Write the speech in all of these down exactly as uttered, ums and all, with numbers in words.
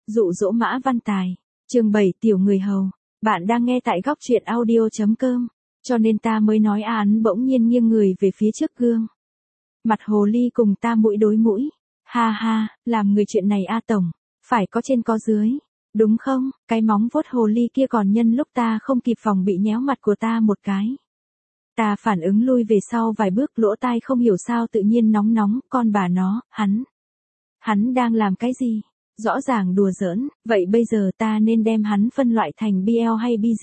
Dụ dỗ Mã Văn Tài. Chương bảy Tiểu người hầu. Bạn đang nghe tại góc truyện audio chấm com. Cho nên ta mới nói a ấn bỗng nhiên nghiêng người về phía trước gương. Mặt hồ ly cùng ta mũi đối mũi. Ha ha, làm người chuyện này a tổng. Phải có trên có dưới. Đúng không, cái móng vuốt hồ ly kia còn nhân lúc ta không kịp phòng bị nhéo mặt của ta một cái. Ta phản ứng lui về sau vài bước, lỗ tai không hiểu sao tự nhiên nóng nóng, con bà nó, hắn. Hắn đang làm cái gì? Rõ ràng đùa giỡn, vậy bây giờ ta nên đem hắn phân loại thành bê lờ hay bê giê?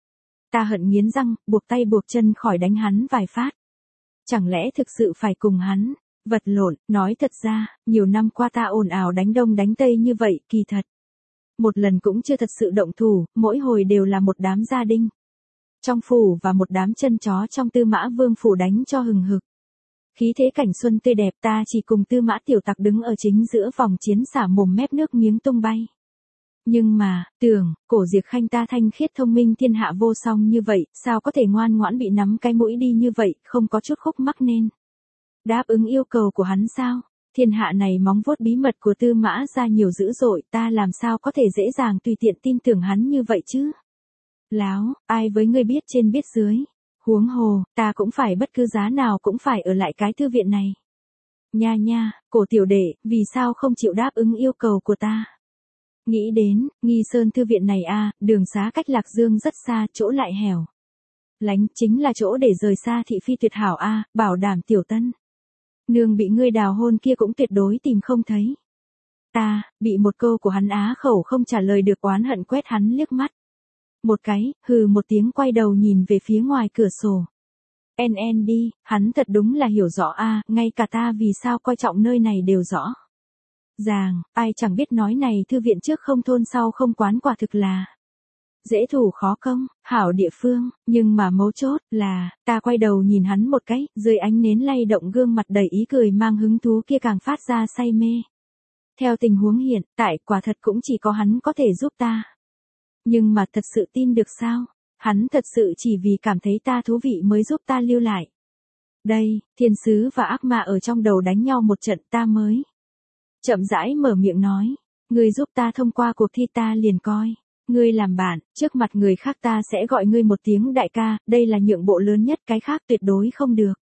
Ta hận nghiến răng, buộc tay buộc chân khỏi đánh hắn vài phát. Chẳng lẽ thực sự phải cùng hắn vật lộn? Nói thật ra, nhiều năm qua ta ồn ào đánh đông đánh tây như vậy, kỳ thật. Một lần cũng chưa thật sự động thủ, mỗi hồi đều là một đám gia đình trong phủ và một đám chân chó trong Tư Mã Vương phủ đánh cho hừng hực. Khí thế cảnh xuân tươi đẹp, ta chỉ cùng Tư Mã tiểu tặc đứng ở chính giữa vòng chiến xả mồm mép nước miếng tung bay. Nhưng mà, tưởng, cổ Diệp Khanh ta thanh khiết thông minh thiên hạ vô song như vậy, sao có thể ngoan ngoãn bị nắm cái mũi đi như vậy, không có chút khúc mắc nên. Đáp ứng yêu cầu của hắn sao? Thiên hạ này móng vuốt bí mật của Tư Mã ra nhiều dữ dội, ta làm sao có thể dễ dàng tùy tiện tin tưởng hắn như vậy chứ? Láo, ai với ngươi biết trên biết dưới. Huống hồ, ta cũng phải bất cứ giá nào cũng phải ở lại cái thư viện này. Nha nha, cổ tiểu đệ, vì sao không chịu đáp ứng yêu cầu của ta? Nghĩ đến, Nghi Sơn thư viện này a, đường xá cách Lạc Dương rất xa, chỗ lại hẻo lánh, chính là chỗ để rời xa thị phi tuyệt hảo a, bảo đảm tiểu tân nương bị ngươi đào hôn kia cũng tuyệt đối tìm không thấy. Ta, bị một câu của hắn á khẩu không trả lời được, oán hận quét hắn liếc mắt. Một cái, hừ một tiếng, quay đầu nhìn về phía ngoài cửa sổ. En en đi, hắn thật đúng là hiểu rõ a, ngay cả ta vì sao coi trọng nơi này đều rõ ràng, ai chẳng biết nói này thư viện trước không thôn sau không quán quả thực là dễ thủ khó công, hảo địa phương, nhưng mà mấu chốt là, ta quay đầu nhìn hắn một cái, dưới ánh nến lay động gương mặt đầy ý cười mang hứng thú kia càng phát ra say mê. Theo tình huống hiện tại, quả thật cũng chỉ có hắn có thể giúp ta. Nhưng mà thật sự tin được sao? Hắn thật sự chỉ vì cảm thấy ta thú vị mới giúp ta lưu lại. Đây, thiên sứ và ác ma ở trong đầu đánh nhau một trận, ta mới chậm rãi mở miệng nói. Ngươi giúp ta thông qua cuộc thi, ta liền coi ngươi làm bạn, trước mặt người khác ta sẽ gọi ngươi một tiếng đại ca, đây là nhượng bộ lớn nhất, cái khác tuyệt đối không được.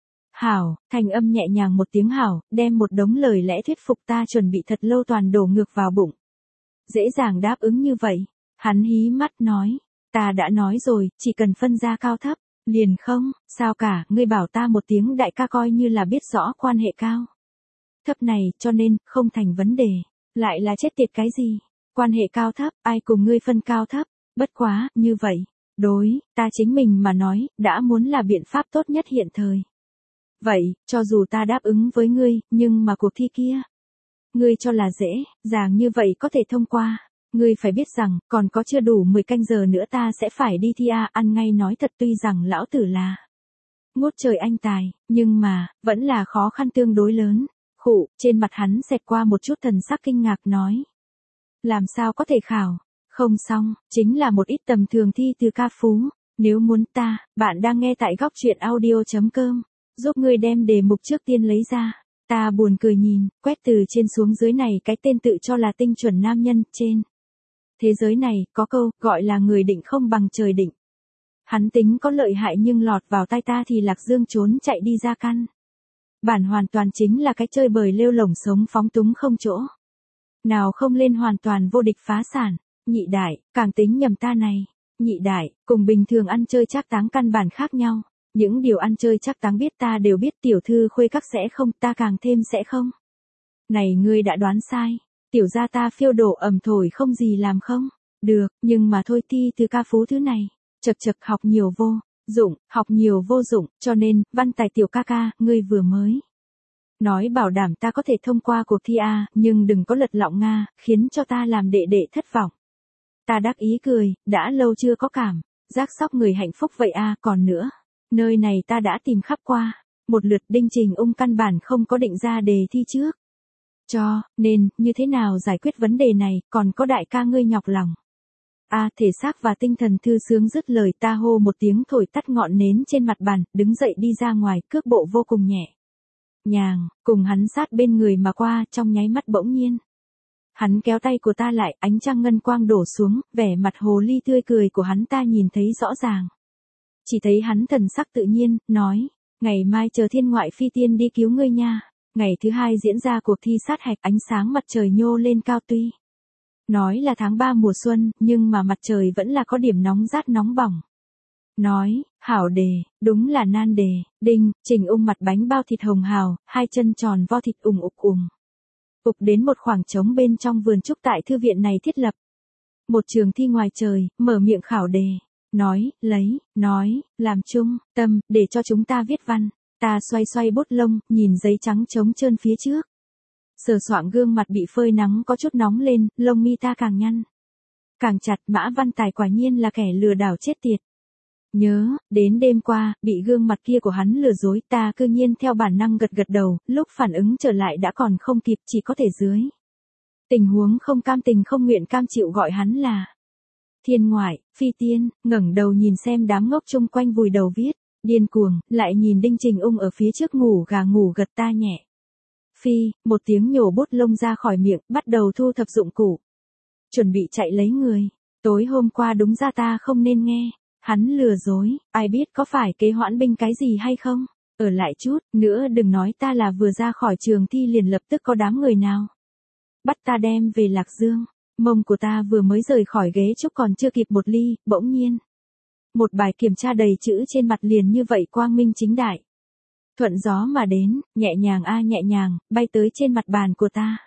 Hảo, thành âm nhẹ nhàng một tiếng hảo, đem một đống lời lẽ thuyết phục ta chuẩn bị thật lâu toàn đổ ngược vào bụng. Dễ dàng đáp ứng như vậy. Hắn hí mắt nói, ta đã nói rồi, chỉ cần phân ra cao thấp, liền không, sao cả, ngươi bảo ta một tiếng đại ca coi như là biết rõ quan hệ cao thấp này, cho nên, không thành vấn đề, lại là chết tiệt cái gì, quan hệ cao thấp, ai cùng ngươi phân cao thấp, bất quá, như vậy, đối, ta chính mình mà nói, đã muốn là biện pháp tốt nhất hiện thời. Vậy, cho dù ta đáp ứng với ngươi, nhưng mà cuộc thi kia, ngươi cho là dễ dàng như vậy có thể thông qua. Ngươi phải biết rằng, còn có chưa đủ mười canh giờ nữa ta sẽ phải đi thi a, ăn ngay nói thật, tuy rằng lão tử là ngút trời anh tài, nhưng mà, vẫn là khó khăn tương đối lớn. Khụ, trên mặt hắn xẹt qua một chút thần sắc kinh ngạc nói. Làm sao có thể khảo? Không xong, chính là một ít tầm thường thi từ ca phú. Nếu muốn ta, bạn đang nghe tại góc truyện audio chấm com, giúp ngươi đem đề mục trước tiên lấy ra. Ta buồn cười nhìn, quét từ trên xuống dưới này cái tên tự cho là tinh chuẩn nam nhân, trên thế giới này, có câu, gọi là người định không bằng trời định. Hắn tính có lợi hại nhưng lọt vào tay ta thì Lạc Dương trốn chạy đi ra căn. Bản hoàn toàn chính là cái chơi bời lêu lổng sống phóng túng không chỗ. Nào không lên hoàn toàn vô địch phá sản, nhị đại, càng tính nhầm ta này. Nhị đại, cùng bình thường ăn chơi trác táng căn bản khác nhau. Những điều ăn chơi trác táng biết ta đều biết, tiểu thư khuê các sẽ không, ta càng thêm sẽ không. Này ngươi đã đoán sai. Tiểu gia ta phiêu đổ ẩm thổi không gì làm không? Được, nhưng mà thôi, thi từ ca phú thứ này. Chật chật, học nhiều vô dụng, học nhiều vô dụng, cho nên, Văn Tài tiểu ca ca, ngươi vừa mới nói bảo đảm ta có thể thông qua cuộc thi a, nhưng đừng có lật lọng nga, khiến cho ta làm đệ đệ thất vọng. Ta đắc ý cười, đã lâu chưa có cảm giác sóc người hạnh phúc vậy a, còn nữa, nơi này ta đã tìm khắp qua, một lượt Đinh Trình Ung căn bản không có định ra đề thi trước. Cho nên, như thế nào giải quyết vấn đề này, còn có đại ca ngươi nhọc lòng. A, à, thể xác và tinh thần thư sướng dứt lời, ta hô một tiếng thổi tắt ngọn nến trên mặt bàn, đứng dậy đi ra ngoài, cước bộ vô cùng nhẹ nhàng, cùng hắn sát bên người mà qua, trong nháy mắt bỗng nhiên Hắn kéo tay của ta lại, ánh trăng ngân quang đổ xuống, vẻ mặt hồ ly tươi cười của hắn ta nhìn thấy rõ ràng. Chỉ thấy hắn thần sắc tự nhiên, nói, ngày mai chờ thiên ngoại phi tiên đi cứu ngươi nha. Ngày thứ hai diễn ra cuộc thi sát hạch, ánh sáng mặt trời nhô lên cao tuy. Nói là tháng ba mùa xuân, nhưng mà mặt trời vẫn là có điểm nóng rát nóng bỏng. Nói, hảo đề, đúng là nan đề, đinh, Trình Ung mặt bánh bao thịt hồng hào, hai chân tròn vo thịt ùng ục ùng. Ục đến một khoảng trống bên trong vườn trúc tại thư viện này thiết lập. Một trường thi ngoài trời, mở miệng khảo đề. Nói, lấy, nói, làm chung, tâm, để cho chúng ta viết văn. Ta xoay xoay bút lông, nhìn giấy trắng trống trơn phía trước. Sờ soạng gương mặt bị phơi nắng có chút nóng lên, lông mi ta càng nhăn. Càng chặt, Mã Văn Tài quả nhiên là kẻ lừa đảo chết tiệt. Nhớ, đến đêm qua, bị gương mặt kia của hắn lừa dối, ta cư nhiên theo bản năng gật gật đầu, lúc phản ứng trở lại đã còn không kịp, chỉ có thể dưới. Tình huống không cam tình không nguyện cam chịu gọi hắn là thiên ngoại, phi tiên, ngẩng đầu nhìn xem đám ngốc chung quanh vùi đầu viết, điên cuồng, lại nhìn Đinh Trình Ung ở phía trước ngủ gà ngủ gật ta nhẹ. Phi, một tiếng nhổ bút lông ra khỏi miệng, bắt đầu thu thập dụng cụ. Chuẩn bị chạy lấy người, tối hôm qua đúng ra ta không nên nghe. Hắn lừa dối, ai biết có phải kế hoãn binh cái gì hay không? Ở lại chút, nữa đừng nói ta là vừa ra khỏi trường thi liền lập tức có đám người nào. Bắt ta đem về Lạc Dương, mông của ta vừa mới rời khỏi ghế trúc còn chưa kịp một ly, bỗng nhiên. Một bài kiểm tra đầy chữ trên mặt liền như vậy quang minh chính đại. Thuận gió mà đến, nhẹ nhàng a nhẹ nhàng, bay tới trên mặt bàn của ta.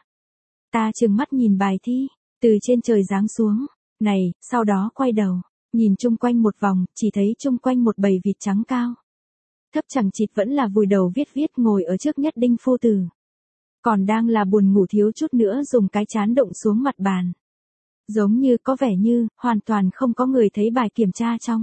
Ta trừng mắt nhìn bài thi, từ trên trời giáng xuống, này, sau đó quay đầu. Nhìn chung quanh một vòng, chỉ thấy chung quanh một bầy vịt trắng cao. Thấp chẳng chịt vẫn là vùi đầu viết viết ngồi ở trước nhất Đinh phu tử. Còn đang là buồn ngủ thiếu chút nữa dùng cái chán động xuống mặt bàn. Giống như có vẻ như, hoàn toàn không có người thấy bài kiểm tra trong.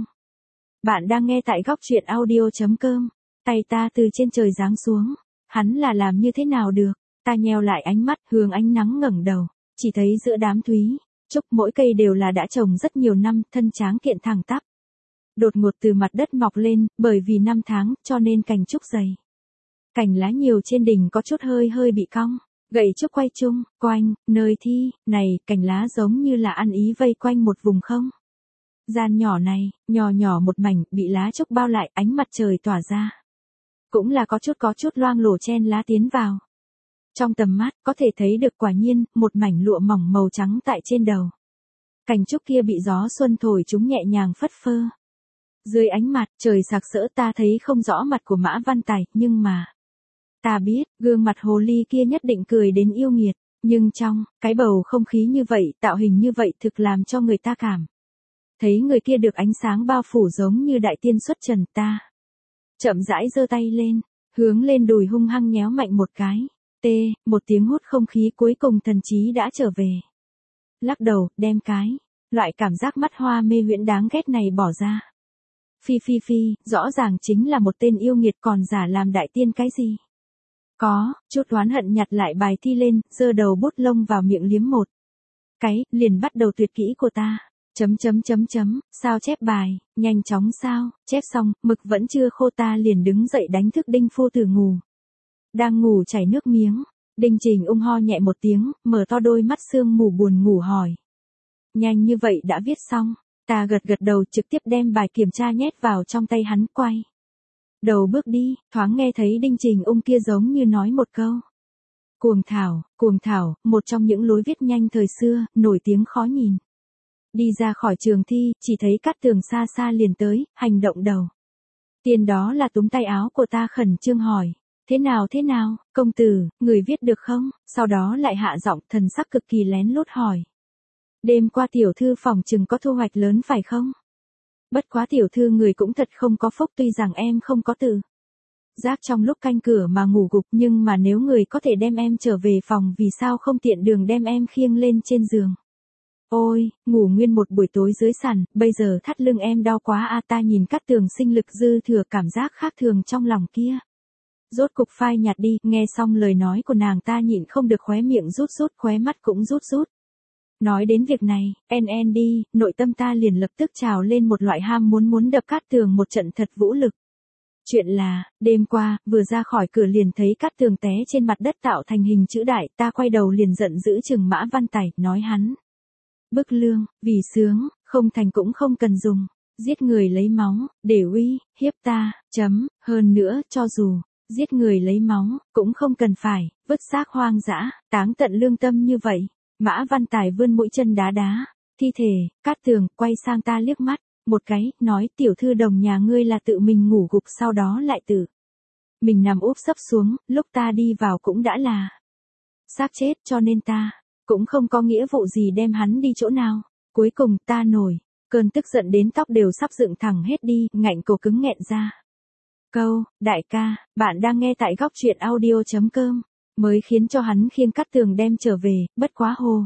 Bạn đang nghe tại góc truyện audio.com. Tay ta từ trên trời giáng xuống. Hắn là làm như thế nào được? Ta nheo lại ánh mắt hướng ánh nắng ngẩng đầu. Chỉ thấy giữa đám thúy. Trúc mỗi cây đều là đã trồng rất nhiều năm, thân tráng kiện thẳng tắp. Đột ngột từ mặt đất mọc lên, bởi vì năm tháng, cho nên cành trúc dày. Cành lá nhiều trên đỉnh có chút hơi hơi bị cong, gậy trúc quay chung, quanh, nơi thi, này, cành lá giống như là ăn ý vây quanh một vùng không. Gian nhỏ này, nhỏ nhỏ một mảnh, bị lá trúc bao lại, ánh mặt trời tỏa ra. Cũng là có chút có chút loang lổ chen lá tiến vào. Trong tầm mắt, có thể thấy được quả nhiên, một mảnh lụa mỏng màu trắng tại trên đầu. Cành trúc kia bị gió xuân thổi chúng nhẹ nhàng phất phơ. Dưới ánh mặt, trời sặc sỡ ta thấy không rõ mặt của Mã Văn Tài, nhưng mà... Ta biết, gương mặt hồ ly kia nhất định cười đến yêu nghiệt, nhưng trong, cái bầu không khí như vậy, tạo hình như vậy thực làm cho người ta cảm. Thấy người kia được ánh sáng bao phủ giống như đại tiên xuất trần ta. Chậm rãi giơ tay lên, hướng lên đùi hung hăng nhéo mạnh một cái. Tê, một tiếng hút không khí cuối cùng thần trí đã trở về. Lắc đầu, đem cái, loại cảm giác mắt hoa mê huyễn đáng ghét này bỏ ra. Phi phi phi, rõ ràng chính là một tên yêu nghiệt còn giả làm đại tiên cái gì. Có, chút oán hận nhặt lại bài thi lên, giơ đầu bút lông vào miệng liếm một. Cái, liền bắt đầu tuyệt kỹ của ta. Chấm chấm chấm chấm, sao chép bài, nhanh chóng sao, chép xong, mực vẫn chưa khô ta liền đứng dậy đánh thức Đinh phu tử ngủ. Đang ngủ chảy nước miếng, Đinh Trình Ung ho nhẹ một tiếng, mở to đôi mắt sương mù buồn ngủ hỏi. Nhanh như vậy đã viết xong, ta gật gật đầu trực tiếp đem bài kiểm tra nhét vào trong tay hắn quay. Đầu bước đi, thoáng nghe thấy Đinh Trình Ung kia giống như nói một câu. Cuồng thảo, cuồng thảo, một trong những lối viết nhanh thời xưa, nổi tiếng khó nhìn. Đi ra khỏi trường thi, chỉ thấy Cát Tường xa xa liền tới, hành động đầu. Tiền đó là túm tay áo của ta khẩn trương hỏi. Thế nào thế nào, công tử, người viết được không? Sau đó lại hạ giọng thần sắc cực kỳ lén lút hỏi. Đêm qua tiểu thư phòng chừng có thu hoạch lớn phải không? Bất quá tiểu thư người cũng thật không có phúc tuy rằng em không có tự giác trong lúc canh cửa mà ngủ gục nhưng mà nếu người có thể đem em trở về phòng vì sao không tiện đường đem em khiêng lên trên giường. Ôi, ngủ nguyên một buổi tối dưới sàn, bây giờ thắt lưng em đau quá a ta nhìn Cát Tường sinh lực dư thừa cảm giác khác thường trong lòng kia. Rốt cục phai nhạt đi, nghe xong lời nói của nàng ta nhịn không được khóe miệng rút rút khóe mắt cũng rút rút. Nói đến việc này, en en đi, nội tâm ta liền lập tức trào lên một loại ham muốn muốn đập Cát Tường một trận thật vũ lực. Chuyện là, đêm qua, vừa ra khỏi cửa liền thấy Cát Tường té trên mặt đất tạo thành hình chữ đại, ta quay đầu liền giận dữ chừng Mã Văn Tài, nói hắn. Bức lương, vì sướng, không thành cũng không cần dùng. Giết người lấy máu, để uy, hiếp ta, chấm, hơn nữa, cho dù, giết người lấy máu, cũng không cần phải, vứt xác hoang dã, táng tận lương tâm như vậy. Mã Văn Tài vươn mũi chân đá đá, thi thể, Cát Tường, quay sang ta liếc mắt, một cái, nói tiểu thư đồng nhà ngươi là tự mình ngủ gục sau đó lại tự. Mình nằm úp sấp xuống, lúc ta đi vào cũng đã là xác chết cho nên ta, cũng không có nghĩa vụ gì đem hắn đi chỗ nào. Cuối cùng ta nổi, cơn tức giận đến tóc đều sắp dựng thẳng hết đi, ngạnh cổ cứng nghẹn ra. Câu, đại ca, bạn đang nghe tại góc truyện audio.com, mới khiến cho hắn khiêng Cát Tường đem trở về, bất quá hồ.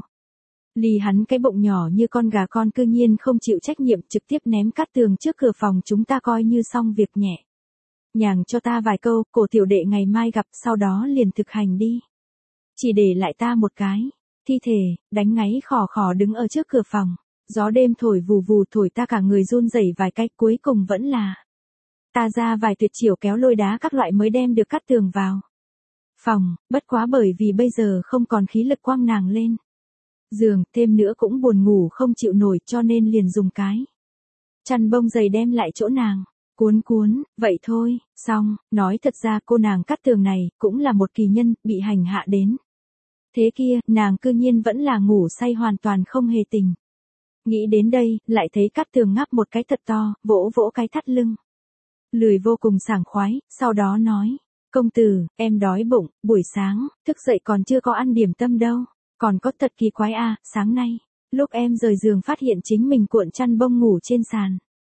Lì hắn cái bụng nhỏ như con gà con cư nhiên không chịu trách nhiệm trực tiếp ném Cát Tường trước cửa phòng chúng ta coi như xong việc nhẹ. Nhàng cho ta vài câu, cổ tiểu đệ ngày mai gặp sau đó liền thực hành đi. Chỉ để lại ta một cái, thi thể, đánh ngáy khò khò đứng ở trước cửa phòng, gió đêm thổi vù vù thổi ta cả người run rẩy vài cái cuối cùng vẫn là. Ta ra vài tuyệt chiểu kéo lôi đá các loại mới đem được Cát Tường vào phòng, bất quá bởi vì bây giờ không còn khí lực quăng nàng lên giường, thêm nữa cũng buồn ngủ không chịu nổi cho nên liền dùng cái chăn bông dày đem lại chỗ nàng, cuốn cuốn, vậy thôi, xong, nói thật ra cô nàng Cát Tường này, cũng là một kỳ nhân, bị hành hạ đến. Thế kia, nàng cư nhiên vẫn là ngủ say hoàn toàn không hề tỉnh. Nghĩ đến đây, lại thấy Cát Tường ngáp một cái thật to, vỗ vỗ cái thắt lưng. Lười vô cùng sảng khoái, sau đó nói, công tử, em đói bụng, buổi sáng, thức dậy còn chưa có ăn điểm tâm đâu. Còn có thật kỳ quái à, sáng nay, lúc em rời giường phát hiện chính mình cuộn chăn bông ngủ trên sàn.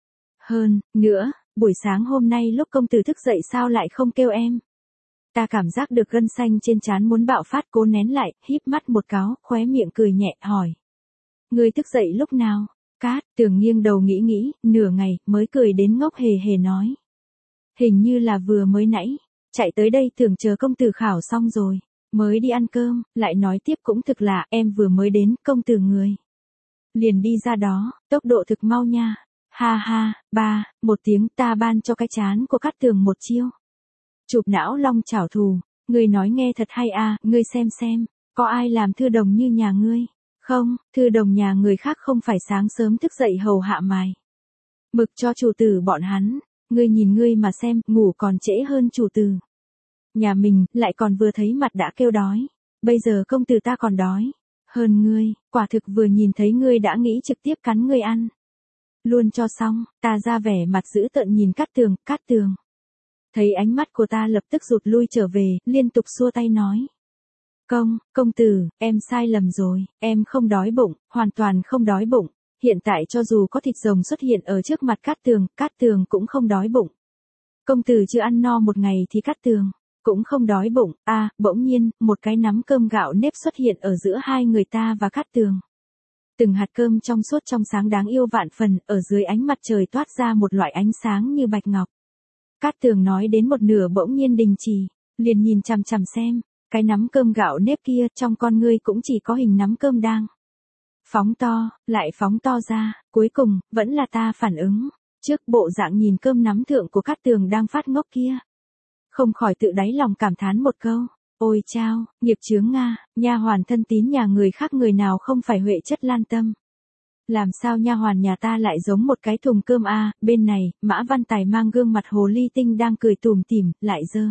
Hơn, nữa, buổi sáng hôm nay lúc công tử thức dậy sao lại không kêu em. Ta cảm giác được gân xanh trên trán muốn bạo phát cố nén lại, híp mắt một cáo, khóe miệng cười nhẹ, hỏi. Người thức dậy lúc nào? Cát Tường nghiêng đầu nghĩ nghĩ, nửa ngày, mới cười đến ngốc hề hề nói. Hình như là vừa mới nãy, chạy tới đây tưởng chờ công tử khảo xong rồi. Mới đi ăn cơm, lại nói tiếp cũng thực là em vừa mới đến, công tử người. Liền đi ra đó, tốc độ thực mau nha. Ha ha, ba, một tiếng ta ban cho cái chán của Cát Tường một chiêu. Chụp não long chảo thù, người nói nghe thật hay à, ngươi xem xem, có ai làm thư đồng như nhà ngươi? Không, thư đồng nhà người khác không phải sáng sớm thức dậy hầu hạ mài mực cho chủ tử bọn hắn, ngươi nhìn ngươi mà xem, ngủ còn trễ hơn chủ tử. Nhà mình, lại còn vừa thấy mặt đã kêu đói. Bây giờ công tử ta còn đói. Hơn ngươi, quả thực vừa nhìn thấy ngươi đã nghĩ trực tiếp cắn ngươi ăn. Luôn cho xong, ta ra vẻ mặt dữ tợn nhìn Cát Tường, Cát Tường. Thấy ánh mắt của ta lập tức rụt lui trở về, liên tục xua tay nói. Công, công tử, em sai lầm rồi, em không đói bụng, hoàn toàn không đói bụng. Hiện tại cho dù có thịt rồng xuất hiện ở trước mặt Cát Tường, Cát Tường cũng không đói bụng. Công tử chưa ăn no một ngày thì Cát Tường cũng không đói bụng. A, à, bỗng nhiên, một cái nắm cơm gạo nếp xuất hiện ở giữa hai người ta và Cát Tường. Từng hạt cơm trong suốt trong sáng đáng yêu vạn phần, ở dưới ánh mặt trời toát ra một loại ánh sáng như bạch ngọc. Cát Tường nói đến một nửa bỗng nhiên đình chỉ, liền nhìn chằm chằm xem, cái nắm cơm gạo nếp kia trong con ngươi cũng chỉ có hình nắm cơm đang phóng to, lại phóng to ra, cuối cùng, vẫn là ta phản ứng, trước bộ dạng nhìn cơm nắm thượng của Cát Tường đang phát ngốc kia. Không khỏi tự đáy lòng cảm thán một câu, ôi chao, nghiệp chướng Nga, nha hoàn thân tín nhà người khác người nào không phải huệ chất lan tâm. Làm sao nha hoàn nhà ta lại giống một cái thùng cơm a? Bên này, Mã Văn Tài mang gương mặt hồ ly tinh đang cười tủm tỉm, lại dơ.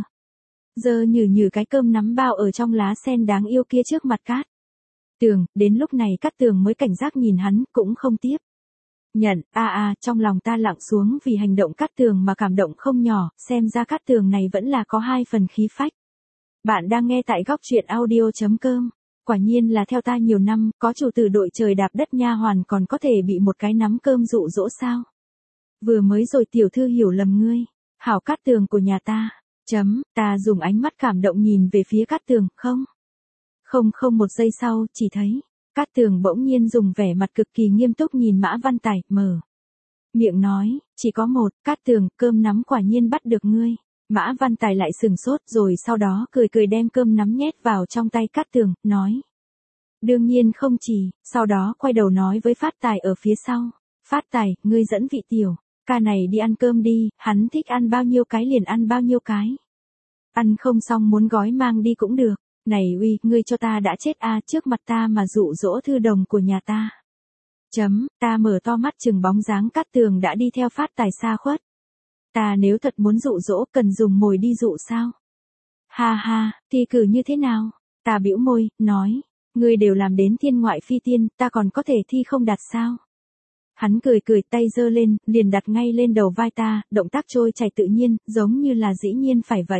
Dơ nhừ nhừ cái cơm nắm bao ở trong lá sen đáng yêu kia trước mặt Cát Tường, đến lúc này Cát Tường mới cảnh giác nhìn hắn, cũng không tiếp. Nhận, a a, trong lòng ta lặng xuống vì hành động Cát Tường mà cảm động không nhỏ, xem ra Cát Tường này vẫn là có hai phần khí phách. Bạn đang nghe tại góc truyện audio.com. Quả nhiên là theo ta nhiều năm, có chủ tử đội trời đạp đất nha hoàn còn có thể bị một cái nắm cơm dụ dỗ sao? Vừa mới rồi tiểu thư hiểu lầm ngươi, hảo Cát Tường của nhà ta. Chấm, ta dùng ánh mắt cảm động nhìn về phía Cát Tường, không? Không không một giây sau, chỉ thấy, Cát Tường bỗng nhiên dùng vẻ mặt cực kỳ nghiêm túc nhìn Mã Văn Tài, mở miệng nói, chỉ có một, Cát Tường, cơm nắm quả nhiên bắt được ngươi. Mã Văn Tài lại sừng sốt rồi sau đó cười cười đem cơm nắm nhét vào trong tay Cát Tường, nói. Đương nhiên không chỉ, sau đó quay đầu nói với Phát Tài ở phía sau. Phát Tài, ngươi dẫn vị tiểu ca này đi ăn cơm đi, hắn thích ăn bao nhiêu cái liền ăn bao nhiêu cái. Ăn không xong muốn gói mang đi cũng được. Này uy, ngươi cho ta đã chết a, trước mặt ta mà dụ dỗ thư đồng của nhà ta. Chấm, ta mở to mắt chừng bóng dáng Cát Tường đã đi theo Phát Tài xa khuất. Ta nếu thật muốn dụ dỗ cần dùng mồi đi dụ sao? Ha ha, thi cử như thế nào? Ta bĩu môi, nói, ngươi đều làm đến thiên ngoại phi tiên, ta còn có thể thi không đạt sao? Hắn cười cười tay giơ lên, liền đặt ngay lên đầu vai ta, động tác trôi chảy tự nhiên, giống như là dĩ nhiên phải vậy.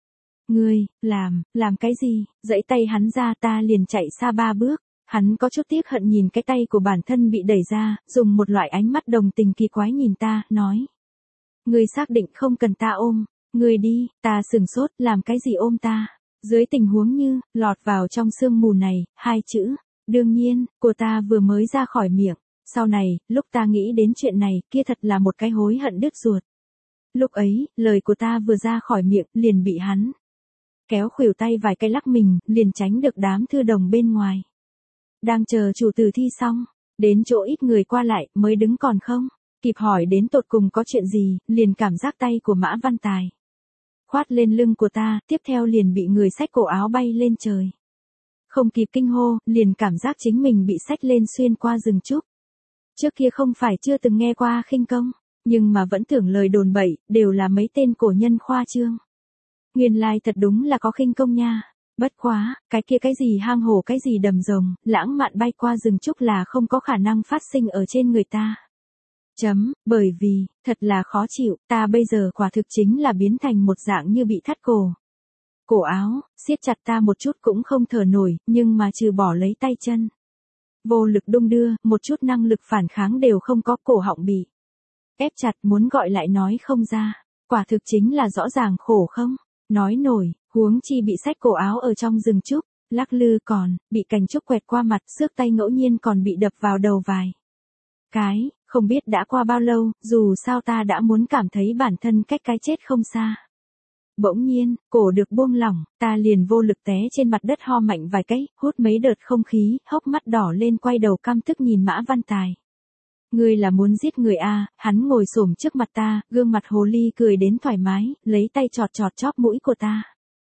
Ngươi, làm, làm cái gì? Dãy tay hắn ra ta liền chạy xa ba bước. Hắn có chút tiếc hận nhìn cái tay của bản thân bị đẩy ra, dùng một loại ánh mắt đồng tình kỳ quái nhìn ta, nói. Ngươi xác định không cần ta ôm, ngươi đi, ta sừng sốt, làm cái gì ôm ta? Dưới tình huống như, lọt vào trong sương mù này, hai chữ, đương nhiên, của ta vừa mới ra khỏi miệng. Sau này, lúc ta nghĩ đến chuyện này, kia thật là một cái hối hận đứt ruột. Lúc ấy, lời của ta vừa ra khỏi miệng, liền bị hắn kéo khuỷu tay vài cái lắc mình, liền tránh được đám thư đồng bên ngoài. Đang chờ chủ tử thi xong, đến chỗ ít người qua lại, mới đứng còn không, kịp hỏi đến tột cùng có chuyện gì, liền cảm giác tay của Mã Văn Tài khoát lên lưng của ta, tiếp theo liền bị người xách cổ áo bay lên trời. Không kịp kinh hô, liền cảm giác chính mình bị xách lên xuyên qua rừng trúc. Trước kia không phải chưa từng nghe qua khinh công, nhưng mà vẫn tưởng lời đồn bậy, đều là mấy tên cổ nhân khoa trương. Nguyên lai thật đúng là có khinh công nha. Bất quá, cái kia cái gì hang hổ cái gì đầm rồng, lãng mạn bay qua rừng trúc là không có khả năng phát sinh ở trên người ta. Chấm, bởi vì, thật là khó chịu, ta bây giờ quả thực chính là biến thành một dạng như bị thắt cổ. Cổ áo, siết chặt ta một chút cũng không thở nổi, nhưng mà trừ bỏ lấy tay chân. Vô lực đung đưa, một chút năng lực phản kháng đều không có, cổ họng bị ép chặt muốn gọi lại nói không ra. Quả thực chính là rõ ràng khổ không nói nổi, huống chi bị xách cổ áo ở trong rừng trúc, lắc lư còn, bị cành trúc quẹt qua mặt, xước tay ngẫu nhiên còn bị đập vào đầu vài cái, không biết đã qua bao lâu, dù sao ta đã muốn cảm thấy bản thân cách cái chết không xa. Bỗng nhiên, cổ được buông lỏng, ta liền vô lực té trên mặt đất ho mạnh vài cái, hút mấy đợt không khí, hốc mắt đỏ lên quay đầu căm tức nhìn Mã Văn Tài. Ngươi là muốn giết người a? Hắn ngồi xổm trước mặt ta, gương mặt hồ ly cười đến thoải mái, lấy tay chọt chọt chóp mũi của ta.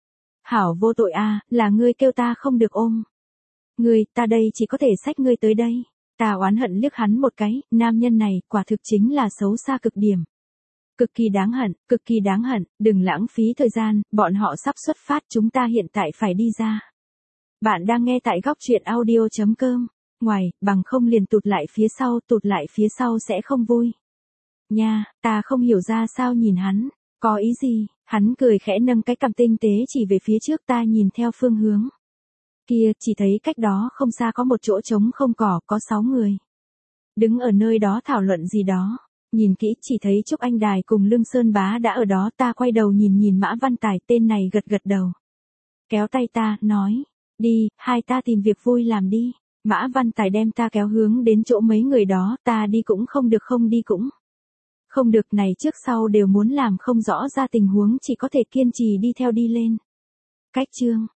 Hảo vô tội a, là ngươi kêu ta không được ôm. Ngươi, ta đây chỉ có thể xách ngươi tới đây. Ta oán hận liếc hắn một cái, nam nhân này, quả thực chính là xấu xa cực điểm. Cực kỳ đáng hận, cực kỳ đáng hận, đừng lãng phí thời gian, bọn họ sắp xuất phát, chúng ta hiện tại phải đi ra. Bạn đang nghe tại góc truyện audio chấm com. Ngoài, bằng không liền tụt lại phía sau, tụt lại phía sau sẽ không vui. Nha, ta không hiểu ra sao nhìn hắn, có ý gì, hắn cười khẽ nâng cái cằm tinh tế chỉ về phía trước, ta nhìn theo phương hướng. Kia, chỉ thấy cách đó không xa có một chỗ trống không cỏ, có sáu người. Đứng ở nơi đó thảo luận gì đó. Nhìn kỹ chỉ thấy Trúc Anh Đài cùng Lương Sơn Bá đã ở đó, ta quay đầu nhìn nhìn Mã Văn Tài, tên này gật gật đầu. Kéo tay ta, nói, đi, hai ta tìm việc vui làm đi. Mã Văn Tài đem ta kéo hướng đến chỗ mấy người đó, ta đi cũng không được không đi cũng không được, này trước sau đều muốn làm không rõ ra tình huống, chỉ có thể kiên trì đi theo đi lên. Cách chương